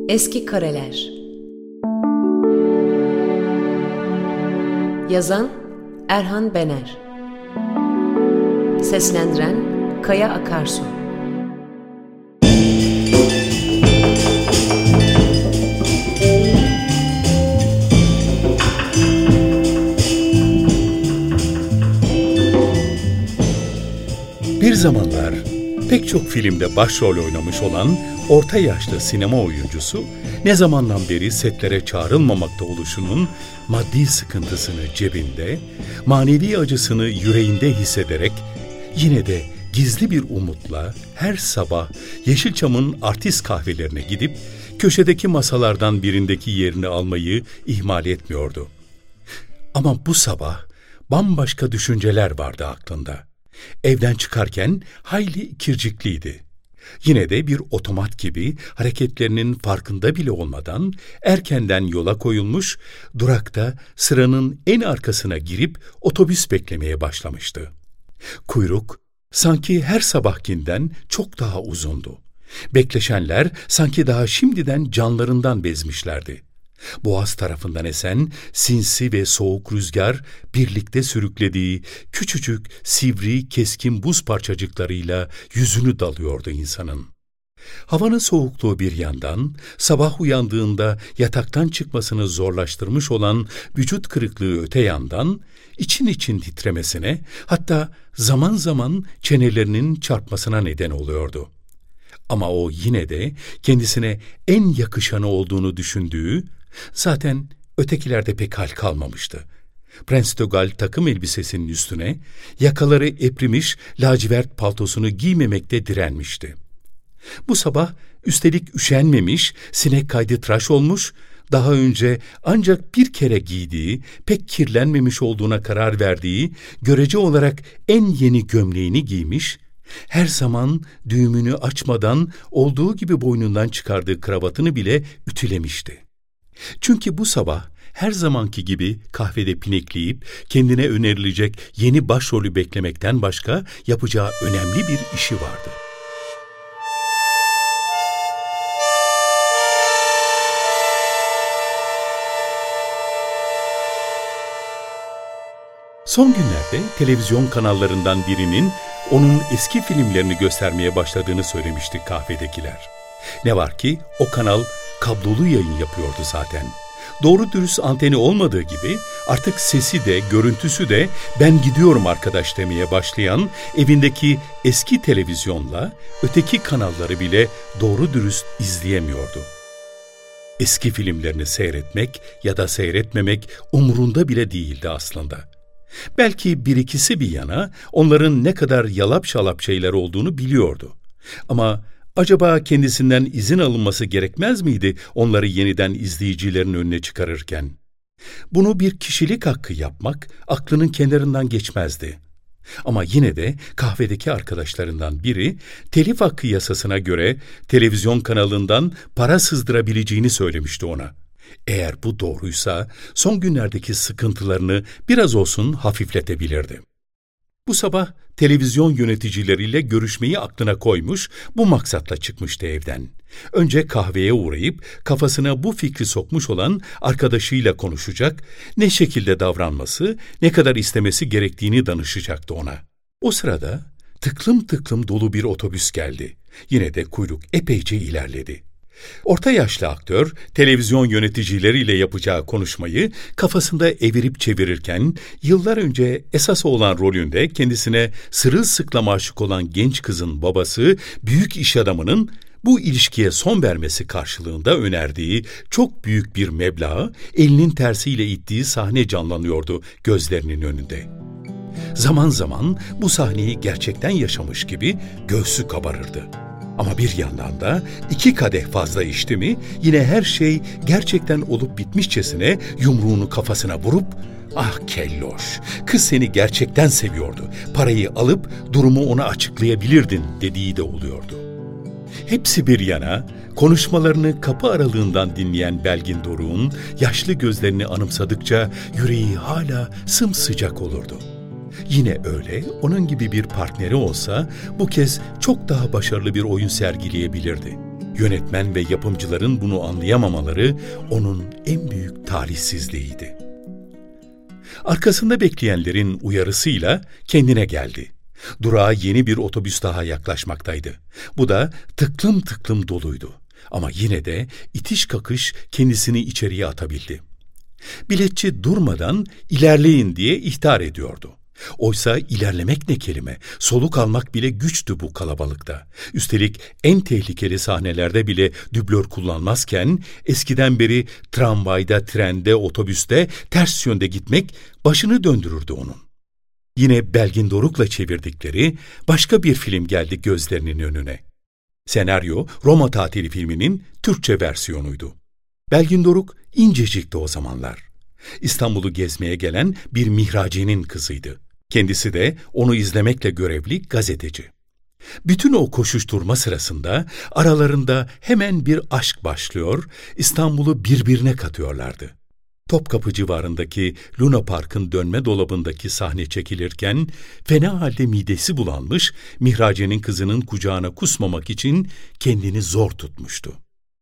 Eski Kareler. Yazan Erhan Bener. Seslendiren Kaya Akarsu. Bir zamanlar pek çok filmde başrol oynamış olan orta yaşlı sinema oyuncusu ne zamandan beri setlere çağrılmamakta oluşunun maddi sıkıntısını cebinde, manevi acısını yüreğinde hissederek yine de gizli bir umutla her sabah Yeşilçam'ın artist kahvelerine gidip köşedeki masalardan birindeki yerini almayı ihmal etmiyordu. Ama bu sabah bambaşka düşünceler vardı aklında. Evden çıkarken hayli ikircikliydi. Yine de bir otomat gibi hareketlerinin farkında bile olmadan erkenden yola koyulmuş, durakta sıranın en arkasına girip otobüs beklemeye başlamıştı. Kuyruk sanki her sabahkinden çok daha uzundu. Bekleşenler sanki daha şimdiden canlarından bezmişlerdi. Boğaz tarafından esen sinsi ve soğuk rüzgar birlikte sürüklediği küçücük, sivri, keskin buz parçacıklarıyla yüzünü dalıyordu insanın. Havanın soğukluğu bir yandan, sabah uyandığında yataktan çıkmasını zorlaştırmış olan vücut kırıklığı öte yandan, için için titremesine, hatta zaman zaman çenelerinin çarpmasına neden oluyordu. Ama o yine de kendisine en yakışanı olduğunu düşündüğü, zaten ötekilerde pek hal kalmamıştı. Prens de Galles takım elbisesinin üstüne yakaları eprimiş lacivert paltosunu giymemekte direnmişti. Bu sabah üstelik üşenmemiş, sinek kaydı tıraş olmuş, daha önce ancak bir kere giydiği, pek kirlenmemiş olduğuna karar verdiği, görece olarak en yeni gömleğini giymiş, her zaman düğümünü açmadan olduğu gibi boynundan çıkardığı kravatını bile ütülemişti. Çünkü bu sabah her zamanki gibi kahvede pinekleyip kendine önerilecek yeni başrolü beklemekten başka yapacağı önemli bir işi vardı. Son günlerde televizyon kanallarından birinin onun eski filmlerini göstermeye başladığını söylemişti kahvedekiler. Ne var ki o kanal kablolu yayın yapıyordu zaten. Doğru dürüst anteni olmadığı gibi artık sesi de görüntüsü de ben gidiyorum arkadaş demeye başlayan evindeki eski televizyonla öteki kanalları bile doğru dürüst izleyemiyordu. Eski filmlerini seyretmek ya da seyretmemek umurunda bile değildi aslında. Belki bir ikisi bir yana onların ne kadar yalap şalap şeyler olduğunu biliyordu. Ama acaba kendisinden izin alınması gerekmez miydi onları yeniden izleyicilerin önüne çıkarırken? Bunu bir kişilik hakkı yapmak aklının kenarından geçmezdi. Ama yine de kahvedeki arkadaşlarından biri telif hakkı yasasına göre televizyon kanalından para sızdırabileceğini söylemişti ona. Eğer bu doğruysa son günlerdeki sıkıntılarını biraz olsun hafifletebilirdi. Bu sabah televizyon yöneticileriyle görüşmeyi aklına koymuş, bu maksatla çıkmıştı evden. Önce kahveye uğrayıp kafasına bu fikri sokmuş olan arkadaşıyla konuşacak, ne şekilde davranması, ne kadar istemesi gerektiğini danışacaktı ona. O sırada tıklım tıklım dolu bir otobüs geldi. Yine de kuyruk epeyce ilerledi. Orta yaşlı aktör, televizyon yöneticileriyle yapacağı konuşmayı kafasında evirip çevirirken, yıllar önce esas olan rolünde kendisine sırılsıklam aşık olan genç kızın babası, büyük iş adamının bu ilişkiye son vermesi karşılığında önerdiği çok büyük bir meblağı elinin tersiyle ittiği sahne canlanıyordu gözlerinin önünde. Zaman zaman bu sahneyi gerçekten yaşamış gibi göğsü kabarırdı. Ama bir yandan da 2 kadeh fazla içti mi yine her şey gerçekten olup bitmişçesine yumruğunu kafasına vurup "Ah kelloş, kız seni gerçekten seviyordu. Parayı alıp durumu ona açıklayabilirdin" dediği de oluyordu. Hepsi bir yana, konuşmalarını kapı aralığından dinleyen Belgin Doruk'un yaşlı gözlerini anımsadıkça yüreği hala sımsıcak olurdu. Yine öyle, onun gibi bir partneri olsa bu kez çok daha başarılı bir oyun sergileyebilirdi. Yönetmen ve yapımcıların bunu anlayamamaları onun en büyük talihsizliğiydi. Arkasında bekleyenlerin uyarısıyla kendine geldi. Durağa yeni bir otobüs daha yaklaşmaktaydı. Bu da tıklım tıklım doluydu. Ama yine de itiş kakış kendisini içeriye atabildi. Biletçi durmadan ilerleyin diye ihtar ediyordu. Oysa ilerlemek ne kelime, soluk almak bile güçtü bu kalabalıkta. Üstelik en tehlikeli sahnelerde bile dublör kullanmazken eskiden beri tramvayda, trende, otobüste ters yönde gitmek başını döndürürdü onun. Yine Belgin Doruk'la çevirdikleri başka bir film geldi gözlerinin önüne. Senaryo Roma Tatili filminin Türkçe versiyonuydu. Belgin Doruk incecikti o zamanlar. İstanbul'u gezmeye gelen bir mihracinin kızıydı. Kendisi de onu izlemekle görevli gazeteci. Bütün o koşuşturma sırasında aralarında hemen bir aşk başlıyor, İstanbul'u birbirine katıyorlardı. Topkapı civarındaki Luna Park'ın dönme dolabındaki sahne çekilirken fena halde midesi bulanmış, mihracenin kızının kucağına kusmamak için kendini zor tutmuştu.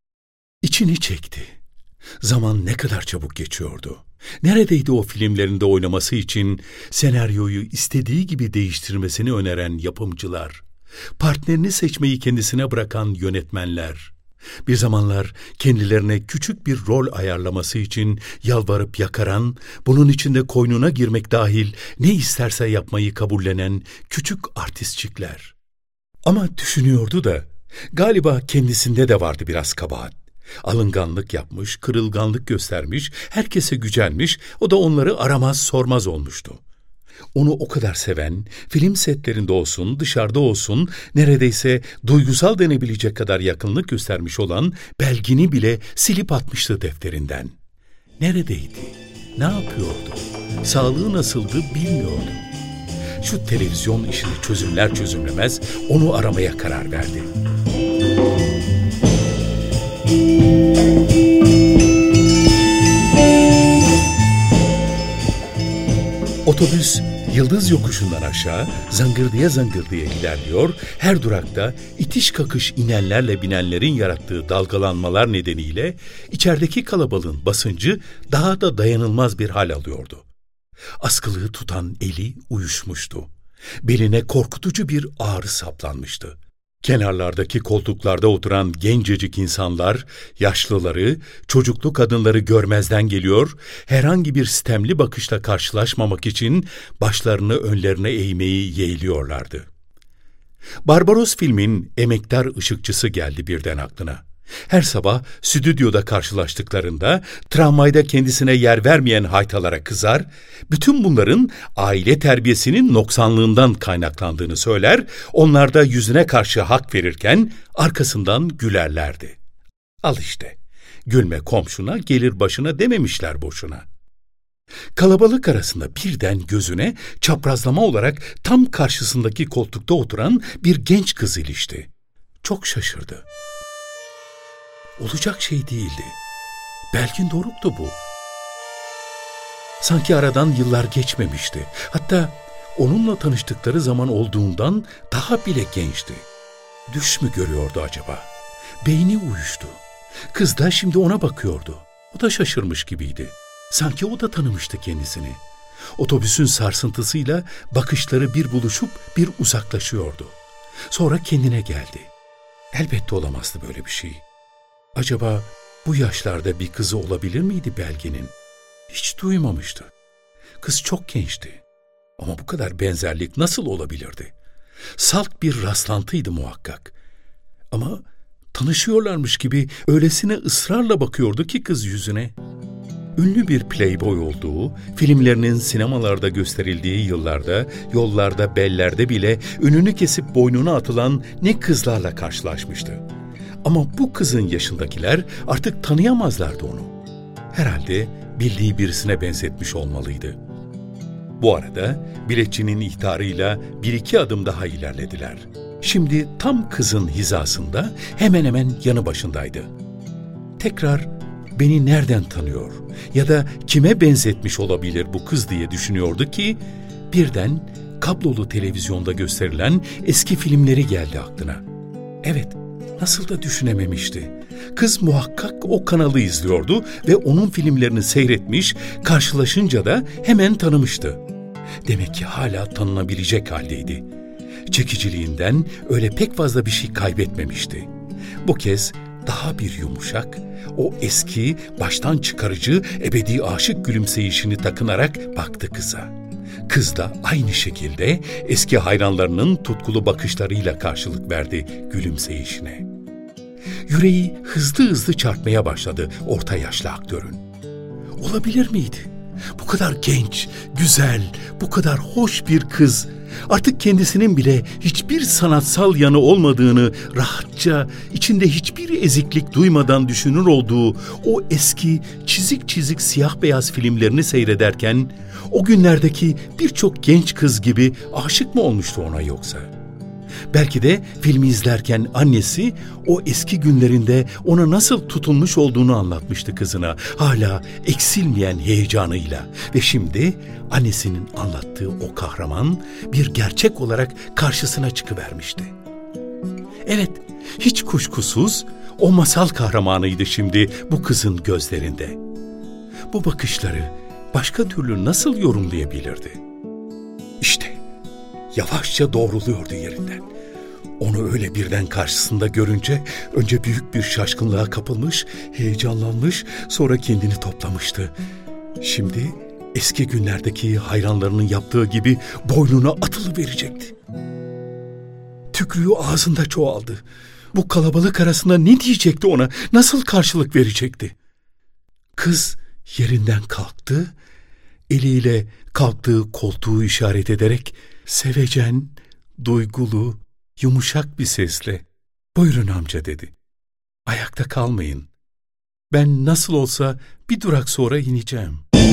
İçini çekti. Zaman ne kadar çabuk geçiyordu. Neredeydi o filmlerinde oynaması için senaryoyu istediği gibi değiştirmesini öneren yapımcılar, partnerini seçmeyi kendisine bırakan yönetmenler, bir zamanlar kendilerine küçük bir rol ayarlaması için yalvarıp yakaran, bunun içinde koynuna girmek dahil ne isterse yapmayı kabullenen küçük artistçikler. Ama düşünüyordu da galiba kendisinde de vardı biraz kabahat. Alınganlık yapmış, kırılganlık göstermiş, herkese gücenmiş, o da onları aramaz sormaz olmuştu. Onu o kadar seven, film setlerinde olsun, dışarıda olsun, neredeyse duygusal denebilecek kadar yakınlık göstermiş olan Belgin'i bile silip atmıştı defterinden. Neredeydi? Ne yapıyordu? Sağlığı nasıldı bilmiyordu. Şu televizyon işini çözümler çözümlemez onu aramaya karar verdi. Otobüs Yıldız Yokuşu'ndan aşağı zangırdıya zangırdıya ilerliyor, her durakta itiş kakış inenlerle binenlerin yarattığı dalgalanmalar nedeniyle içerideki kalabalığın basıncı daha da dayanılmaz bir hal alıyordu. Askılığı tutan eli uyuşmuştu. Beline korkutucu bir ağrı saplanmıştı. Kenarlardaki koltuklarda oturan gencecik insanlar, yaşlıları, çocuklu kadınları görmezden geliyor, herhangi bir sitemli bakışla karşılaşmamak için başlarını önlerine eğmeyi yeğliyorlardı. Barbaros filmin emektar ışıkçısı geldi birden aklına. Her sabah stüdyoda karşılaştıklarında tramvayda kendisine yer vermeyen haytalara kızar, bütün bunların aile terbiyesinin noksanlığından kaynaklandığını söyler, onlar da yüzüne karşı hak verirken arkasından gülerlerdi. Al işte, gülme komşuna gelir başına dememişler boşuna. Kalabalık arasında birden gözüne çaprazlama olarak tam karşısındaki koltukta oturan bir genç kız ilişti. Çok şaşırdı. Olacak şey değildi. Belgin Doruk'tu bu. Sanki aradan yıllar geçmemişti. Hatta onunla tanıştıkları zaman olduğundan daha bile gençti. Düş mü görüyordu acaba? Beyni uyuştu. Kız da şimdi ona bakıyordu. O da şaşırmış gibiydi. Sanki o da tanımıştı kendisini. Otobüsün sarsıntısıyla bakışları bir buluşup bir uzaklaşıyordu. Sonra kendine geldi. Elbette olamazdı böyle bir şey. Acaba bu yaşlarda bir kızı olabilir miydi Belgin'in? Hiç duymamıştı. Kız çok gençti. Ama bu kadar benzerlik nasıl olabilirdi? Salt bir rastlantıydı muhakkak. Ama tanışıyorlarmış gibi öylesine ısrarla bakıyordu ki kız yüzüne. Ünlü bir playboy olduğu, filmlerinin sinemalarda gösterildiği yıllarda, yollarda, bellerde bile önünü kesip boynuna atılan ne kızlarla karşılaşmıştı. Ama bu kızın yaşındakiler artık tanıyamazlardı onu. Herhalde bildiği birisine benzetmiş olmalıydı. Bu arada biletçinin ihtarıyla bir iki adım daha ilerlediler. Şimdi tam kızın hizasında, hemen hemen yanı başındaydı. Tekrar beni nereden tanıyor ya da kime benzetmiş olabilir bu kız diye düşünüyordu ki birden kablolu televizyonda gösterilen eski filmleri geldi aklına. Evet, Nasıl da düşünememişti. Kız muhakkak o kanalı izliyordu ve onun filmlerini seyretmiş, karşılaşınca da hemen tanımıştı. Demek ki hala tanınabilecek haldeydi. Çekiciliğinden öyle pek fazla bir şey kaybetmemişti. Bu kez daha bir yumuşak, o eski, baştan çıkarıcı, ebedi aşık gülümseyişini takınarak baktı kıza. Kız da aynı şekilde eski hayranlarının tutkulu bakışlarıyla karşılık verdi gülümseyişine. Yüreği hızlı hızlı çarpmaya başladı orta yaşlı aktörün. Olabilir miydi? Bu kadar genç, güzel, bu kadar hoş bir kız, artık kendisinin bile hiçbir sanatsal yanı olmadığını rahatça, içinde hiçbir eziklik duymadan düşünür olduğu o eski çizik çizik siyah beyaz filmlerini seyrederken, o günlerdeki birçok genç kız gibi aşık mı olmuştu ona yoksa? Belki de filmi izlerken annesi o eski günlerinde ona nasıl tutulmuş olduğunu anlatmıştı kızına, hala eksilmeyen heyecanıyla. Ve şimdi annesinin anlattığı o kahraman bir gerçek olarak karşısına çıkıvermişti. Evet, hiç kuşkusuz o masal kahramanıydı şimdi bu kızın gözlerinde. Bu bakışları başka türlü nasıl yorumlayabilirdi? İşte yavaşça doğruluyordu yerinden. Onu öyle birden karşısında görünce önce büyük bir şaşkınlığa kapılmış, heyecanlanmış, sonra kendini toplamıştı. Şimdi eski günlerdeki hayranlarının yaptığı gibi boynuna atılıverecekti. Tükrüğü ağzında çoğaldı. Bu kalabalık arasında ne diyecekti ona, nasıl karşılık verecekti? Kız yerinden kalktı, eliyle kalktığı koltuğu işaret ederek sevecen, duygulu, yumuşak bir sesle "Buyurun amca" dedi. "Ayakta kalmayın. Ben nasıl olsa bir durak sonra ineceğim."